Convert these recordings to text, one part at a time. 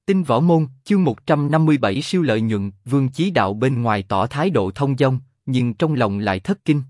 Tinh Võ Môn, chương 157 siêu lợi nhuận. Vương Chí Đạo bên ngoài tỏ thái độ thông dong, nhưng trong lòng lại thất kinh.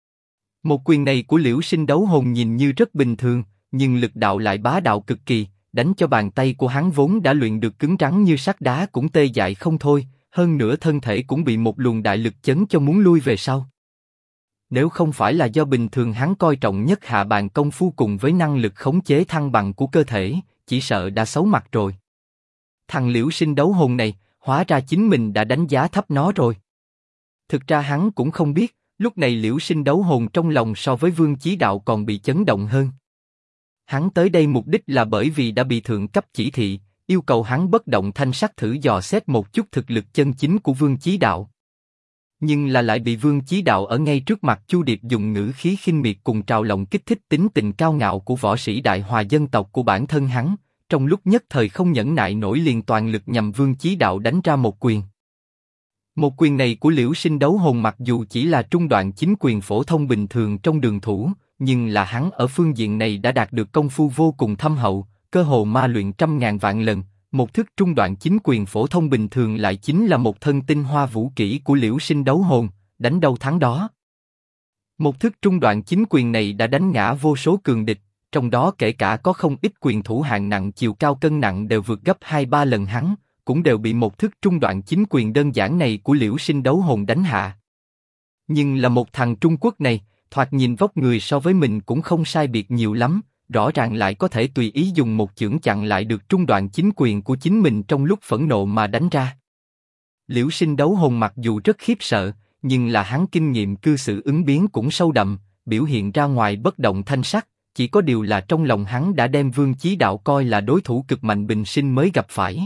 Một quyền này của Liễu Sinh Đấu Hồn nhìn như rất bình thường, nhưng lực đạo lại bá đạo cực kỳ, đánh cho bàn tay của hắn vốn đã luyện được cứng rắn như sắt đá cũng tê dại không thôi, hơn nữa thân thể cũng bị một luồng đại lực chấn cho muốn lui về sau. Nếu không phải là do bình thường hắn coi trọng nhất hạ bàn công phu cùng với năng lực khống chế thăng bằng của cơ thể, chỉ sợ đã xấu mặt rồi. Thằng Liễu Sinh Đấu Hồn này, hóa ra chính mình đã đánh giá thấp nó rồi. Thực ra hắn cũng không biết, lúc này Liễu Sinh Đấu Hồn trong lòng so với Vương Chí Đạo còn bị chấn động hơn. Hắn tới đây mục đích là bởi vì đã bị thượng cấp chỉ thị, yêu cầu hắn bất động thanh sắc thử dò xét một chút thực lực chân chính của Vương Chí Đạo. Nhưng là lại bị Vương Chí Đạo ở ngay trước mặt Chu Điệp dùng ngữ khí khinh miệt cùng trào lòng kích thích tính tình cao ngạo của võ sĩ đại hòa dân tộc của bản thân hắn, trong lúc nhất thời không nhẫn nại nổi liền toàn lực nhằm Vương Chí Đạo đánh ra một quyền. Một quyền này của Liễu Sinh Đấu Hồn mặc dù chỉ là trung đoạn chính quyền phổ thông bình thường trong đường thủ, nhưng là hắn ở phương diện này đã đạt được công phu vô cùng thâm hậu, cơ hồ ma luyện trăm ngàn vạn lần. Một thức trung đoạn chính quyền phổ thông bình thường lại chính là một thân tinh hoa vũ kỹ của Liễu Sinh Đấu Hồn, đánh đâu thắng đó. Một thức trung đoạn chính quyền này đã đánh ngã vô số cường địch, trong đó kể cả có không ít quyền thủ hạng nặng chiều cao cân nặng đều vượt gấp 2-3 lần hắn, cũng đều bị một thức trung đoạn chính quyền đơn giản này của Liễu Sinh Đấu Hồn đánh hạ. Nhưng là một thằng Trung Quốc này, thoạt nhìn vóc người so với mình cũng không sai biệt nhiều lắm, rõ ràng lại có thể tùy ý dùng một chưởng chặn lại được trung đoạn chính quyền của chính mình trong lúc phẫn nộ mà đánh ra. Liễu Sinh Đấu Hồn mặc dù rất khiếp sợ, nhưng là hắn kinh nghiệm cư xử ứng biến cũng sâu đậm, biểu hiện ra ngoài bất động thanh sắc, chỉ có điều là trong lòng hắn đã đem Vương Chí Đạo coi là đối thủ cực mạnh bình sinh mới gặp phải.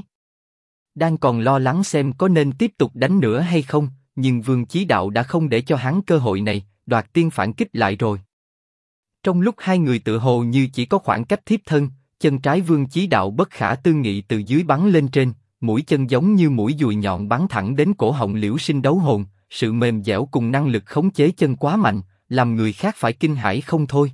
Đang còn lo lắng xem có nên tiếp tục đánh nữa hay không, nhưng Vương Chí Đạo đã không để cho hắn cơ hội này, đoạt tiên phản kích lại rồi. Trong lúc hai người tự hồ như chỉ có khoảng cách thiếp thân, chân trái Vương Chí Đạo bất khả tư nghị từ dưới bắn lên trên, mũi chân giống như mũi dùi nhọn bắn thẳng đến cổ họng Liễu Sinh Đấu Hồn, sự mềm dẻo cùng năng lực khống chế chân quá mạnh, làm người khác phải kinh hãi không thôi.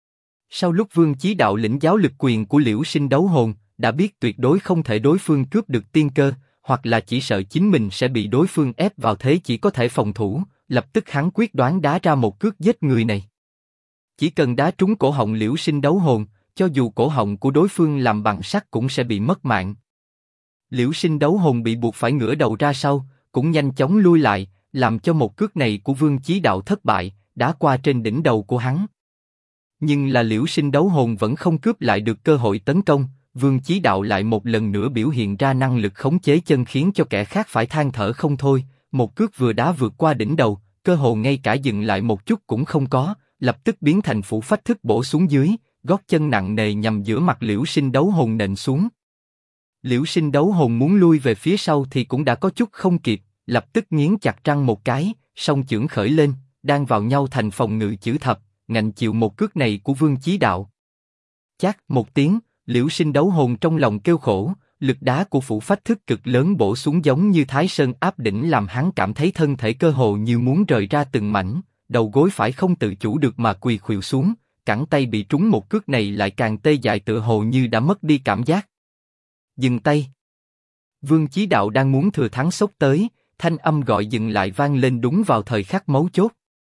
Sau lúc Vương Chí Đạo lĩnh giáo lực quyền của Liễu Sinh Đấu Hồn, đã biết tuyệt đối không thể đối phương cướp được tiên cơ, hoặc là chỉ sợ chính mình sẽ bị đối phương ép vào thế chỉ có thể phòng thủ, lập tức hắn quyết đoán đá ra một cước giết người này. Chỉ cần đá trúng cổ họng Liễu Sinh Đấu Hồn, cho dù cổ họng của đối phương làm bằng sắt cũng sẽ bị mất mạng. Liễu Sinh Đấu Hồn bị buộc phải ngửa đầu ra sau, cũng nhanh chóng lui lại, làm cho một cước này của Vương Chí Đạo thất bại, đá qua trên đỉnh đầu của hắn. Nhưng là Liễu Sinh Đấu Hồn vẫn không cướp lại được cơ hội tấn công, Vương Chí Đạo lại một lần nữa biểu hiện ra năng lực khống chế chân khiến cho kẻ khác phải than thở không thôi, một cước vừa đá vượt qua đỉnh đầu, cơ hồ ngay cả dừng lại một chút cũng không có, lập tức biến thành phủ phách thức bổ xuống dưới, gót chân nặng nề nhằm giữa mặt Liễu Sinh Đấu Hồn nện xuống. Liễu Sinh Đấu Hồn muốn lui về phía sau thì cũng đã có chút không kịp, lập tức nghiến chặt răng một cái, song chưởng khởi lên, đang vào nhau thành phòng ngự chữ thập, ngạnh chịu một cước này của Vương Chí Đạo. Chát một tiếng, Liễu Sinh Đấu Hồn trong lòng kêu khổ, lực đá của phủ phách thức cực lớn bổ xuống giống như Thái Sơn áp đỉnh làm hắn cảm thấy thân thể cơ hồ như muốn rời ra từng mảnh, đầu gối phải không tự chủ được mà quỳ khuỵu xuống, cẳng tay bị trúng một cước này lại càng tê dại tựa hồ như đã mất đi cảm giác. Dừng tay. Vương Chí Đạo đang muốn thừa thắng xốc tới, thanh âm gọi dừng lại vang lên đúng vào thời khắc mấu chốt.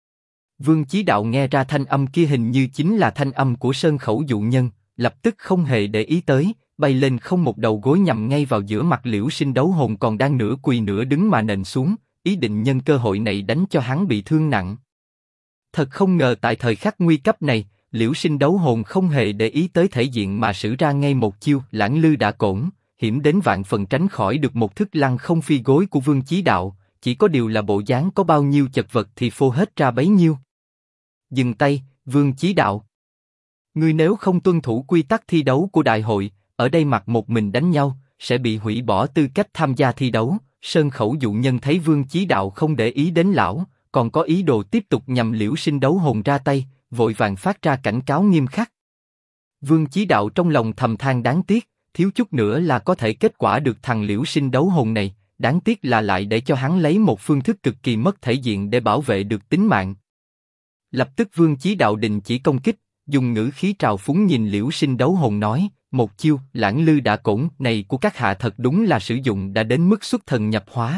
Vương Chí Đạo nghe ra thanh âm kia hình như chính là thanh âm của Sơn Khẩu dụ nhân, lập tức không hề để ý tới, bay lên không một đầu gối nhằm ngay vào giữa mặt Liễu Sinh Đấu Hồn còn đang nửa quỳ nửa đứng mà nện xuống, ý định nhân cơ hội này đánh cho hắn bị thương nặng. Thật không ngờ tại thời khắc nguy cấp này, Liễu Sinh Đấu Hồn không hề để ý tới thể diện mà sử ra ngay một chiêu lãng lư đả cổn, hiểm đến vạn phần tránh khỏi được một thức lăng không phi gối của Vương Chí Đạo, chỉ có điều là bộ dáng có bao nhiêu chật vật thì phô hết ra bấy nhiêu. Dừng tay, Vương Chí Đạo. Ngươi nếu không tuân thủ quy tắc thi đấu của đại hội, ở đây mặc một mình đánh nhau, sẽ bị hủy bỏ tư cách tham gia thi đấu. Sơn Khẩu dụ nhân thấy Vương Chí Đạo không để ý đến lão, còn có ý đồ tiếp tục nhằm Liễu Sinh Đấu Hồn ra tay, vội vàng phát ra cảnh cáo nghiêm khắc. Vương Chí Đạo trong lòng thầm than đáng tiếc, thiếu chút nữa là có thể kết quả được thằng Liễu Sinh Đấu Hồn này, đáng tiếc là lại để cho hắn lấy một phương thức cực kỳ mất thể diện để bảo vệ được tính mạng. Lập tức Vương Chí Đạo đình chỉ công kích, dùng ngữ khí trào phúng nhìn Liễu Sinh Đấu Hồn nói, một chiêu lãng lư đả cổn này của các hạ thật đúng là sử dụng đã đến mức xuất thần nhập hóa.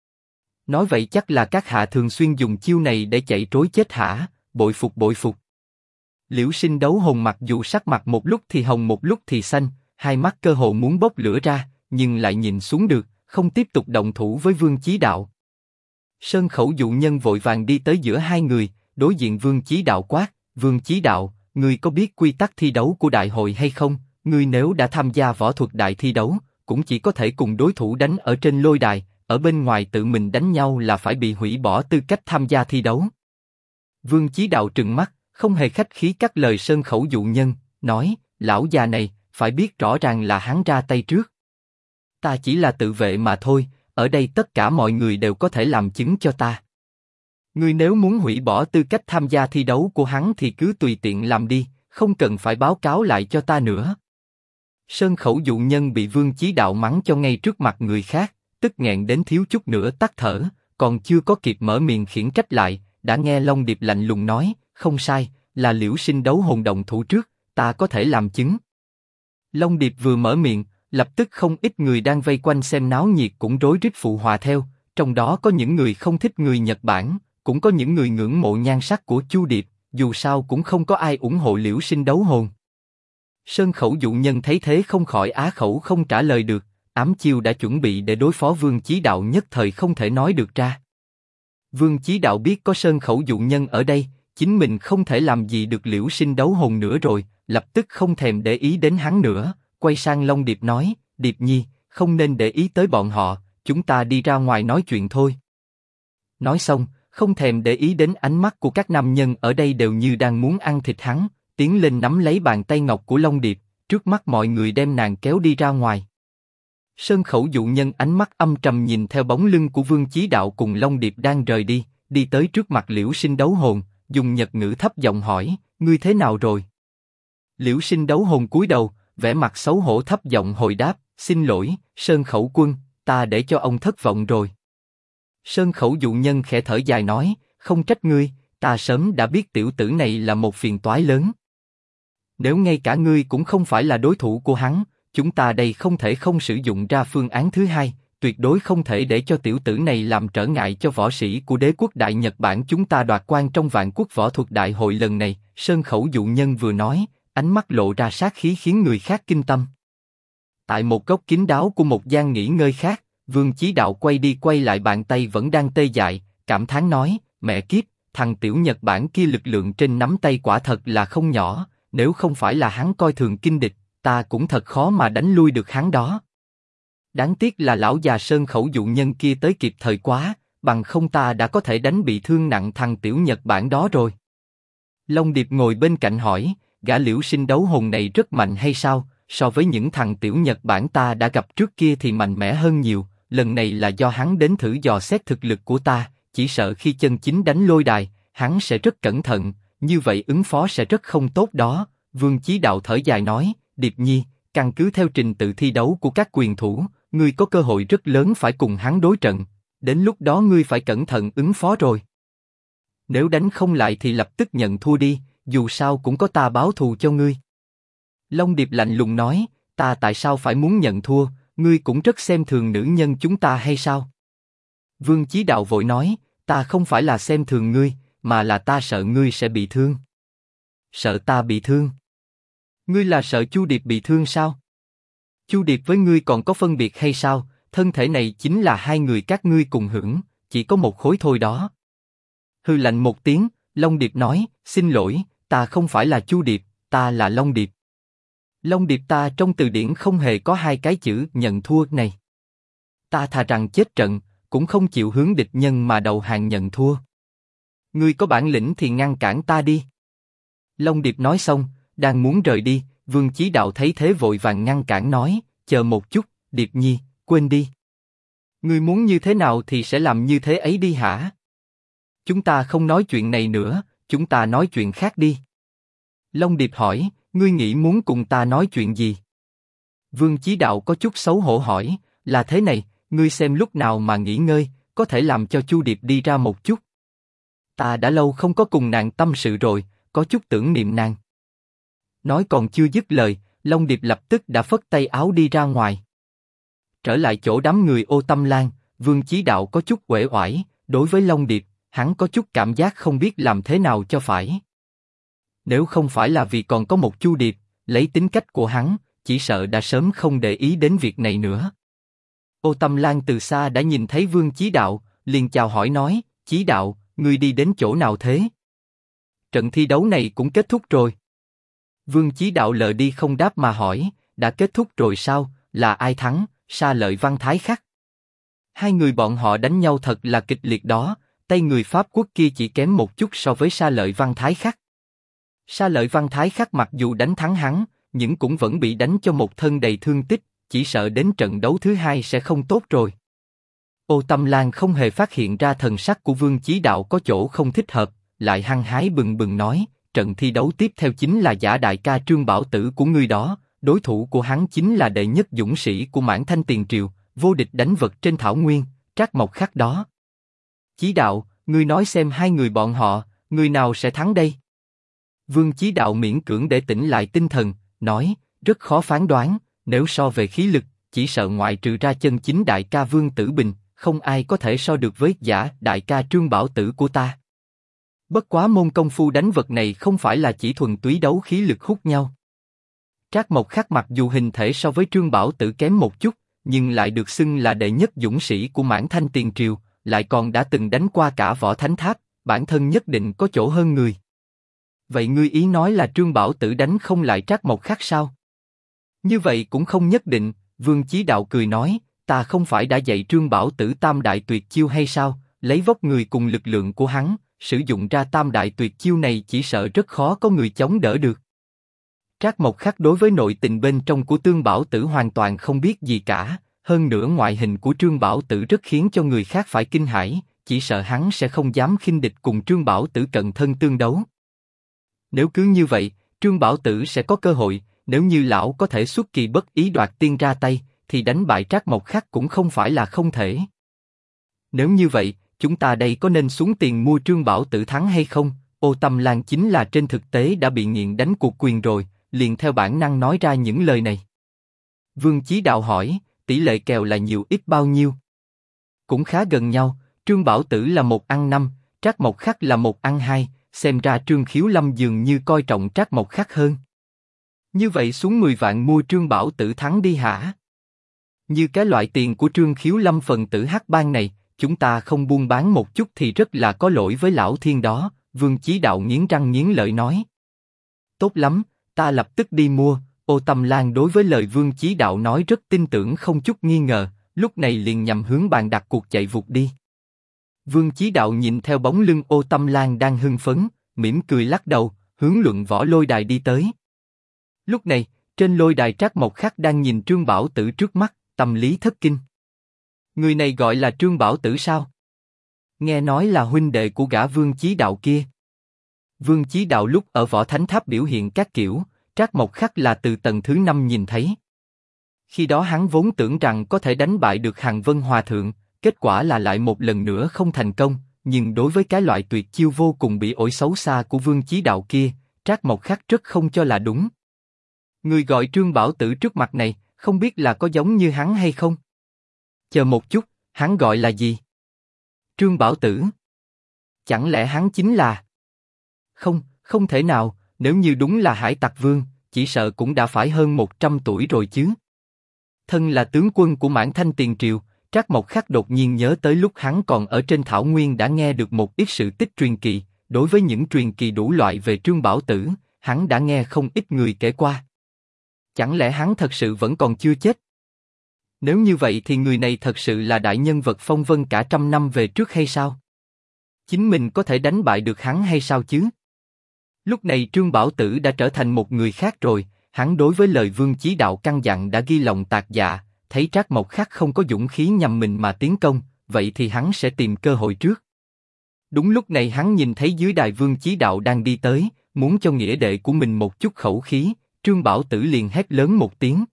Nói vậy chắc là các hạ thường xuyên dùng chiêu này để chạy trối chết hả? Bội phục bội phục. Liễu Sinh Đấu Hồn mặc dù sắc mặt một lúc thì hồng một lúc thì xanh, hai mắt cơ hồ muốn bốc lửa ra, nhưng lại nhìn xuống được, không tiếp tục động thủ với Vương Chí Đạo. Sơn Khẩu dụ nhân vội vàng đi tới giữa hai người, đối diện Vương Chí Đạo quát: Vương Chí Đạo, ngươi có biết quy tắc thi đấu của đại hội hay không? Ngươi nếu đã tham gia võ thuật đại thi đấu, cũng chỉ có thể cùng đối thủ đánh ở trên lôi đài, ở bên ngoài tự mình đánh nhau là phải bị hủy bỏ tư cách tham gia thi đấu. Vương Chí Đạo trừng mắt, không hề khách khí cắt lời Sơn Khẩu dụ nhân, nói: lão già này, phải biết rõ ràng là hắn ra tay trước. Ta chỉ là tự vệ mà thôi, ở đây tất cả mọi người đều có thể làm chứng cho ta. Ngươi nếu muốn hủy bỏ tư cách tham gia thi đấu của hắn thì cứ tùy tiện làm đi, không cần phải báo cáo lại cho ta nữa. Sơn Khẩu dụ nhân bị Vương Chí Đạo mắng cho ngay trước mặt người khác, tức nghẹn đến thiếu chút nữa tắt thở, còn chưa có kịp mở miệng khiển trách lại, đã nghe Long Điệp lạnh lùng nói: không sai, là Liễu Sinh Đấu Hồn động thủ trước, ta có thể làm chứng. Long Điệp vừa mở miệng, lập tức không ít người đang vây quanh xem náo nhiệt cũng rối rít phụ họa theo, trong đó có những người không thích người Nhật Bản, cũng có những người ngưỡng mộ nhan sắc của Chu Điệp, dù sao cũng không có ai ủng hộ Liễu Sinh Đấu Hồn. Sơn Khẩu dụ nhân thấy thế không khỏi á khẩu không trả lời được, ám chiêu đã chuẩn bị để đối phó Vương Chí Đạo nhất thời không thể nói được ra. Vương Chí Đạo biết có Sơn Khẩu dụ nhân ở đây, chính mình không thể làm gì được Liễu Sinh Đấu Hồn nữa rồi, lập tức không thèm để ý đến hắn nữa, quay sang Long Điệp nói: Điệp Nhi, không nên để ý tới bọn họ, chúng ta đi ra ngoài nói chuyện thôi. Nói xong, không thèm để ý đến ánh mắt của các nam nhân ở đây đều như đang muốn ăn thịt hắn, tiến lên nắm lấy bàn tay ngọc của Long Điệp, trước mắt mọi người đem nàng kéo đi ra ngoài. Sơn Khẩu dụ nhân ánh mắt âm trầm nhìn theo bóng lưng của Vương Chí Đạo cùng Long Điệp đang rời đi, đi tới trước mặt Liễu Sinh Đấu Hồn, dùng Nhật ngữ thấp giọng hỏi: ngươi thế nào rồi? Liễu Sinh Đấu Hồn cúi đầu, vẻ mặt xấu hổ thấp giọng hồi đáp: xin lỗi, Sơn Khẩu quân, ta để cho ông thất vọng rồi. Sơn Khẩu dụ nhân khẽ thở dài nói: không trách ngươi, ta sớm đã biết tiểu tử này là một phiền toái lớn. Nếu ngay cả ngươi cũng không phải là đối thủ của hắn, chúng ta đây không thể không sử dụng ra phương án thứ hai, tuyệt đối không thể để cho tiểu tử này làm trở ngại cho võ sĩ của đế quốc Đại Nhật Bản chúng ta đoạt quan trong vạn quốc võ thuật đại hội lần này. Sơn Khẩu dụ nhân vừa nói, ánh mắt lộ ra sát khí khiến người khác kinh tâm. Tại một góc kín đáo của một gian nghỉ ngơi khác, Vương Chí Đạo quay đi quay lại bàn tay vẫn đang tê dại, cảm thán nói: mẹ kiếp, thằng tiểu Nhật Bản kia lực lượng trên nắm tay quả thật là không nhỏ, nếu không phải là hắn coi thường kinh địch, ta cũng thật khó mà đánh lui được hắn đó. Đáng tiếc là lão già Sơn Khẩu dụ nhân kia tới kịp thời quá, bằng không ta đã có thể đánh bị thương nặng thằng tiểu Nhật Bản đó rồi. Long Điệp ngồi bên cạnh hỏi: gã Liễu Sinh Đấu Hồn này rất mạnh hay sao? So với những thằng tiểu Nhật Bản ta đã gặp trước kia thì mạnh mẽ hơn nhiều, lần này là do hắn đến thử dò xét thực lực của ta, chỉ sợ khi chân chính đánh lôi đài, hắn sẽ rất cẩn thận, như vậy ứng phó sẽ rất không tốt đó. Vương Chí Đạo thở dài nói: Điệp Nhi, căn cứ theo trình tự thi đấu của các quyền thủ, ngươi có cơ hội rất lớn phải cùng hắn đối trận, đến lúc đó ngươi phải cẩn thận ứng phó rồi. Nếu đánh không lại thì lập tức nhận thua đi, dù sao cũng có ta báo thù cho ngươi. Long Điệp lạnh lùng nói: ta tại sao phải muốn nhận thua, ngươi cũng rất xem thường nữ nhân chúng ta hay sao? Vương Chí Đạo vội nói: ta không phải là xem thường ngươi, mà là ta sợ ngươi sẽ bị thương. Sợ ta bị thương? Ngươi là sợ Chu Điệp bị thương sao? Chu Điệp với ngươi còn có phân biệt hay sao? Thân thể này chính là hai người các ngươi cùng hưởng, chỉ có một khối thôi đó. Hừ lạnh một tiếng, Long Điệp nói: xin lỗi, ta không phải là Chu Điệp, ta là Long Điệp. Long Điệp ta trong từ điển không hề có hai cái chữ nhận thua này. Ta thà rằng chết trận, cũng không chịu hướng địch nhân mà đầu hàng nhận thua. Ngươi có bản lĩnh thì ngăn cản ta đi. Long Điệp nói xong, đang muốn rời đi, Vương Chí Đạo thấy thế vội vàng ngăn cản nói: chờ một chút, Điệp Nhi, quên đi. Ngươi muốn như thế nào thì sẽ làm như thế ấy đi hả? Chúng ta không nói chuyện này nữa, chúng ta nói chuyện khác đi. Long Điệp hỏi: ngươi nghĩ muốn cùng ta nói chuyện gì? Vương Chí Đạo có chút xấu hổ hỏi: là thế này, ngươi xem lúc nào mà nghỉ ngơi, có thể làm cho Chu Điệp đi ra một chút. Ta đã lâu không có cùng nàng tâm sự rồi, có chút tưởng niệm nàng. Nói còn chưa dứt lời, Long Điệp lập tức đã phất tay áo đi ra ngoài. Trở lại chỗ đám người Ô Tâm Lan, Vương Chí Đạo có chút uể oải, đối với Long Điệp, hắn có chút cảm giác không biết làm thế nào cho phải. Nếu không phải là vì còn có một Chu Điệp, lấy tính cách của hắn, chỉ sợ đã sớm không để ý đến việc này nữa. Ô Tâm Lan từ xa đã nhìn thấy Vương Chí Đạo, liền chào hỏi nói, Chí Đạo, ngươi đi đến chỗ nào thế? Trận thi đấu này cũng kết thúc rồi. Vương Chí Đạo lờ đi không đáp mà hỏi, đã kết thúc rồi sao, là ai thắng, Sa Lợi Văn Thái Khắc? Hai người bọn họ đánh nhau thật là kịch liệt đó, tay người Pháp quốc kia chỉ kém một chút so với Sa Lợi Văn Thái Khắc. Sa Lợi Văn Thái Khắc mặc dù đánh thắng hắn, nhưng cũng vẫn bị đánh cho một thân đầy thương tích, chỉ sợ đến trận đấu thứ hai sẽ không tốt rồi. Ô Tâm Lan không hề phát hiện ra thần sắc của Vương Chí Đạo có chỗ không thích hợp, lại hăng hái bừng bừng nói, trận thi đấu tiếp theo chính là Giả đại ca Trương Bảo Tử của ngươi đó, đối thủ của hắn chính là đệ nhất dũng sĩ của Mãn Thanh Tiền Triều, vô địch đánh vật trên thảo nguyên, Trác Mộc Khắc đó. Chí Đạo, ngươi nói xem hai người bọn họ, người nào sẽ thắng đây? Vương Chí Đạo miễn cưỡng để tỉnh lại tinh thần, nói, rất khó phán đoán, nếu so về khí lực, chỉ sợ ngoại trừ ra chân chính đại ca Vương Tử Bình, không ai có thể so được với Giả đại ca Trương Bảo Tử của ta. Bất quá môn công phu đánh vật này không phải là chỉ thuần túy đấu khí lực hút nhau. Trác Mộc Khắc mặc dù hình thể so với Trương Bảo Tử kém một chút, nhưng lại được xưng là đệ nhất dũng sĩ của Mãn Thanh Tiền Triều, lại còn đã từng đánh qua cả Võ Thánh Tháp, bản thân nhất định có chỗ hơn người. Vậy ngươi ý nói là Trương Bảo Tử đánh không lại Trác Mộc Khắc sao? Như vậy cũng không nhất định, Vương Chí Đạo cười nói, ta không phải đã dạy Trương Bảo Tử tam đại tuyệt chiêu hay sao, lấy vóc người cùng lực lượng của hắn, sử dụng ra tam đại tuyệt chiêu này chỉ sợ rất khó có người chống đỡ được. Trác Mộc Khắc đối với nội tình bên trong của Trương Bảo Tử hoàn toàn không biết gì cả, hơn nữa ngoại hình của Trương Bảo Tử rất khiến cho người khác phải kinh hãi, chỉ sợ hắn sẽ không dám khinh địch cùng Trương Bảo Tử cận thân tương đấu. Nếu cứ như vậy, Trương Bảo Tử sẽ có cơ hội, nếu như lão có thể xuất kỳ bất ý đoạt tiên ra tay, thì đánh bại Trác Mộc Khắc cũng không phải là không thể. Nếu như vậy, chúng ta đây có nên xuống tiền mua Trương Bảo Tử thắng hay không? Ô Tâm Lan chính là trên thực tế đã bị nghiện đánh cuộc quyền rồi, liền theo bản năng nói ra những lời này. Vương Chí Đạo hỏi, tỷ lệ kèo là nhiều ít bao nhiêu? Cũng khá gần nhau, Trương Bảo Tử là 1-5, Trác Mộc Khắc là 1-2, xem ra Trương Khiếu Lâm dường như coi trọng Trác Mộc Khắc hơn. Như vậy xuống 10 vạn mua Trương Bảo Tử thắng đi hả? Như cái loại tiền của Trương Khiếu Lâm phần tử hắc bang này, chúng ta không buôn bán một chút thì rất là có lỗi với lão thiên đó, Vương Chí Đạo nghiến răng nghiến lợi nói. Tốt lắm, ta lập tức đi mua. Ô Tâm Lan đối với lời Vương Chí Đạo nói rất tin tưởng không chút nghi ngờ, lúc này liền nhằm hướng bàn đặt cuộc chạy vụt đi. Vương Chí Đạo nhìn theo bóng lưng Ô Tâm Lan đang hưng phấn, mỉm cười lắc đầu, hướng luận võ lôi đài đi tới. Lúc này, trên lôi đài Trác Mộc Khắc đang nhìn Trương Bảo Tử trước mắt, tâm lý thất kinh. Người này gọi là Trương Bảo Tử sao? Nghe nói là huynh đệ của gã Vương Chí Đạo kia. Vương Chí Đạo lúc ở Võ Thánh Tháp biểu hiện các kiểu, Trác Mộc Khắc là từ tầng thứ 5 nhìn thấy. Khi đó hắn vốn tưởng rằng có thể đánh bại được Hàn Vân Hòa Thượng, kết quả là lại một lần nữa không thành công, nhưng đối với cái loại tuyệt chiêu vô cùng bị ổi xấu xa của Vương Chí Đạo kia, Trác Mộc Khắc rất không cho là đúng. Người gọi Trương Bảo Tử trước mặt này, không biết là có giống như hắn hay không? Chờ một chút, hắn gọi là gì? Trương Bảo Tử. Chẳng lẽ hắn chính là... Không, không thể nào, nếu như đúng là Hải Tặc Vương, chỉ sợ cũng đã phải hơn 100 tuổi rồi chứ. Thân là tướng quân của Mãn Thanh Tiền Triều, Trác Mộc Khắc đột nhiên nhớ tới lúc hắn còn ở trên thảo nguyên đã nghe được một ít sự tích truyền kỳ, đối với những truyền kỳ đủ loại về Trương Bảo Tử, hắn đã nghe không ít người kể qua. Chẳng lẽ hắn thật sự vẫn còn chưa chết? Nếu như vậy thì người này thật sự là đại nhân vật phong vân cả trăm năm về trước hay sao? Chính mình có thể đánh bại được hắn hay sao chứ? Lúc này Trương Bảo Tử đã trở thành một người khác rồi, hắn đối với lời Vương Chí Đạo căn dặn đã ghi lòng tạc dạ, thấy Trác Mộc Khắc không có dũng khí nhằm mình mà tiến công, vậy thì hắn sẽ tìm cơ hội trước. Đúng lúc này hắn nhìn thấy dưới đài Vương Chí Đạo đang đi tới, muốn cho nghĩa đệ của mình một chút khẩu khí, Trương Bảo Tử liền hét lớn một tiếng.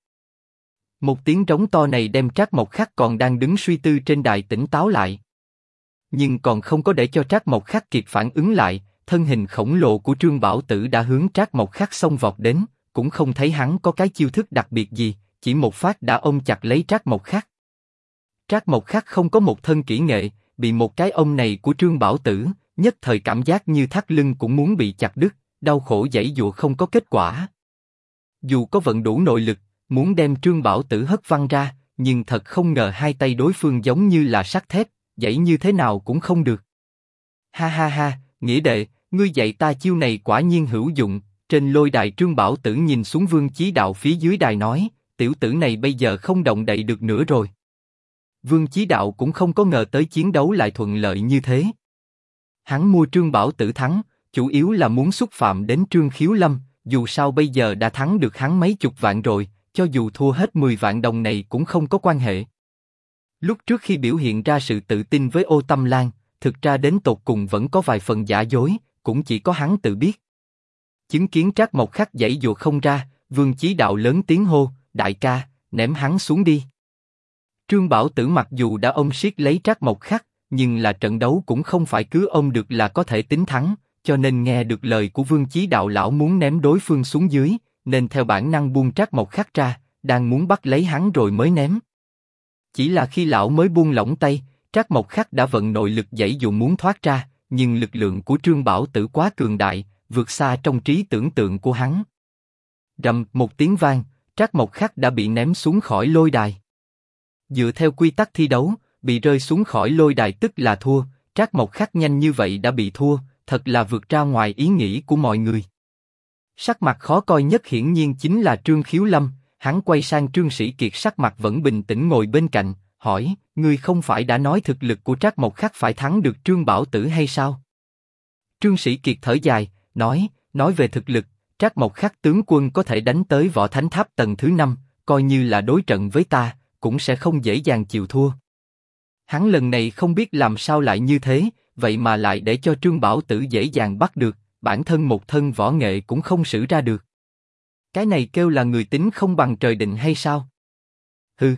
Một tiếng trống to này đem Trác Mộc Khắc còn đang đứng suy tư trên đài tỉnh táo lại. Nhưng còn không có để cho Trác Mộc Khắc kịp phản ứng lại, thân hình khổng lồ của Trương Bảo Tử đã hướng Trác Mộc Khắc xông vọt đến, cũng không thấy hắn có cái chiêu thức đặc biệt gì, chỉ một phát đã ôm chặt lấy Trác Mộc Khắc. Trác Mộc Khắc không có một thân kỹ nghệ, bị một cái ôm này của Trương Bảo Tử, nhất thời cảm giác như thắt lưng cũng muốn bị chặt đứt, đau khổ giãy giụa không có kết quả. Dù có vận đủ nội lực, muốn đem Trương Bảo Tử hất văng ra, nhưng thật không ngờ hai tay đối phương giống như là sắt thép, giãy như thế nào cũng không được. Ha ha ha, Nghĩa đệ, ngươi dạy ta chiêu này quả nhiên hữu dụng. Trên lôi đài Trương Bảo Tử nhìn xuống Vương Chí Đạo phía dưới đài nói, tiểu tử này bây giờ không động đậy được nữa rồi. Vương Chí Đạo cũng không có ngờ tới chiến đấu lại thuận lợi như thế. Hắn mua Trương Bảo Tử thắng, chủ yếu là muốn xúc phạm đến Trương Khiếu Lâm, dù sao bây giờ đã thắng được hắn mấy chục vạn rồi, cho dù thua hết 10 vạn đồng này cũng không có quan hệ. Lúc trước khi biểu hiện ra sự tự tin với Ô Tâm Lan, thực ra đến tột cùng vẫn có vài phần giả dối, cũng chỉ có hắn tự biết. Chứng kiến Trác Mộc Khắc giãy giụa không ra, Vương Chí Đạo lớn tiếng hô, đại ca, ném hắn xuống đi. Trương Bảo Tử mặc dù đã ôm siết lấy Trác Mộc Khắc, nhưng là trận đấu cũng không phải cứ ôm được là có thể tính thắng, cho nên nghe được lời của Vương Chí Đạo lão muốn ném đối phương xuống dưới, nên theo bản năng buông Trác Mộc Khắc ra, đang muốn bắt lấy hắn rồi mới ném. Chỉ là khi lão mới buông lỏng tay, Trác Mộc Khắc đã vận nội lực giãy giụa muốn thoát ra, nhưng lực lượng của Trương Bảo Tử quá cường đại, vượt xa trong trí tưởng tượng của hắn. Rầm một tiếng vang, Trác Mộc Khắc đã bị ném xuống khỏi lôi đài. Dựa theo quy tắc thi đấu, bị rơi xuống khỏi lôi đài tức là thua. Trác Mộc Khắc nhanh như vậy đã bị thua, thật là vượt ra ngoài ý nghĩ của mọi người. Sắc mặt khó coi nhất hiển nhiên chính là Trương Khiếu Lâm. Hắn quay sang Trương Sĩ Kiệt, sắc mặt vẫn bình tĩnh ngồi bên cạnh, hỏi: ngươi không phải đã nói thực lực của Trác Mộc Khắc phải thắng được Trương Bảo Tử hay sao? Trương Sĩ Kiệt thở dài, nói về thực lực, Trác Mộc Khắc tướng quân có thể đánh tới Võ Thánh Tháp tầng thứ 5, coi như là đối trận với ta, cũng sẽ không dễ dàng chịu thua. Hắn lần này không biết làm sao lại như thế, vậy mà lại để cho Trương Bảo Tử dễ dàng bắt được, bản thân một thân võ nghệ cũng không sử ra được. Cái này kêu là người tính không bằng trời định hay sao? Hừ,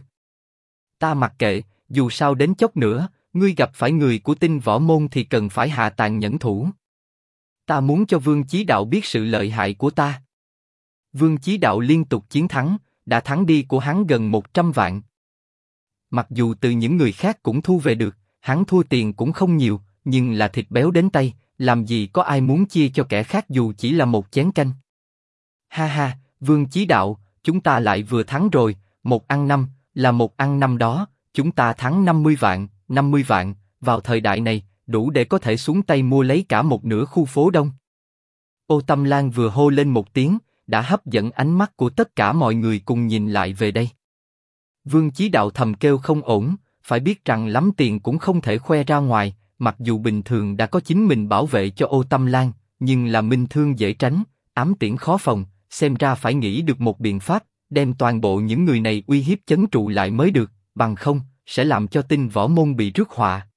ta mặc kệ, dù sao đến chốc nữa, ngươi gặp phải người của Tinh Võ Môn thì cần phải hạ tàn nhẫn thủ. Ta muốn cho Vương Chí Đạo biết sự lợi hại của ta. Vương Chí Đạo liên tục chiến thắng, đã thắng đi của hắn gần 100 vạn. Mặc dù từ những người khác cũng thu về được, hắn thua tiền cũng không nhiều, nhưng là thịt béo đến tay, làm gì có ai muốn chia cho kẻ khác dù chỉ là một chén canh. Ha ha, Vương Chí Đạo, chúng ta lại vừa thắng rồi, 1 ăn 5, là 1 ăn 5 đó, chúng ta thắng 50 vạn, vào thời đại này, đủ để có thể xuống tay mua lấy cả một nửa khu phố Đông. Ô Tâm Lan vừa hô lên một tiếng, đã hấp dẫn ánh mắt của tất cả mọi người cùng nhìn lại về đây. Vương Chí Đạo thầm kêu không ổn, phải biết rằng lắm tiền cũng không thể khoe ra ngoài, mặc dù bình thường đã có chính mình bảo vệ cho Ô Tâm Lan, nhưng là minh thương dễ tránh, ám tiễn khó phòng, xem ra phải nghĩ được một biện pháp, đem toàn bộ những người này uy hiếp chấn trụ lại mới được, bằng không, sẽ làm cho Tinh Võ Môn bị rước họa.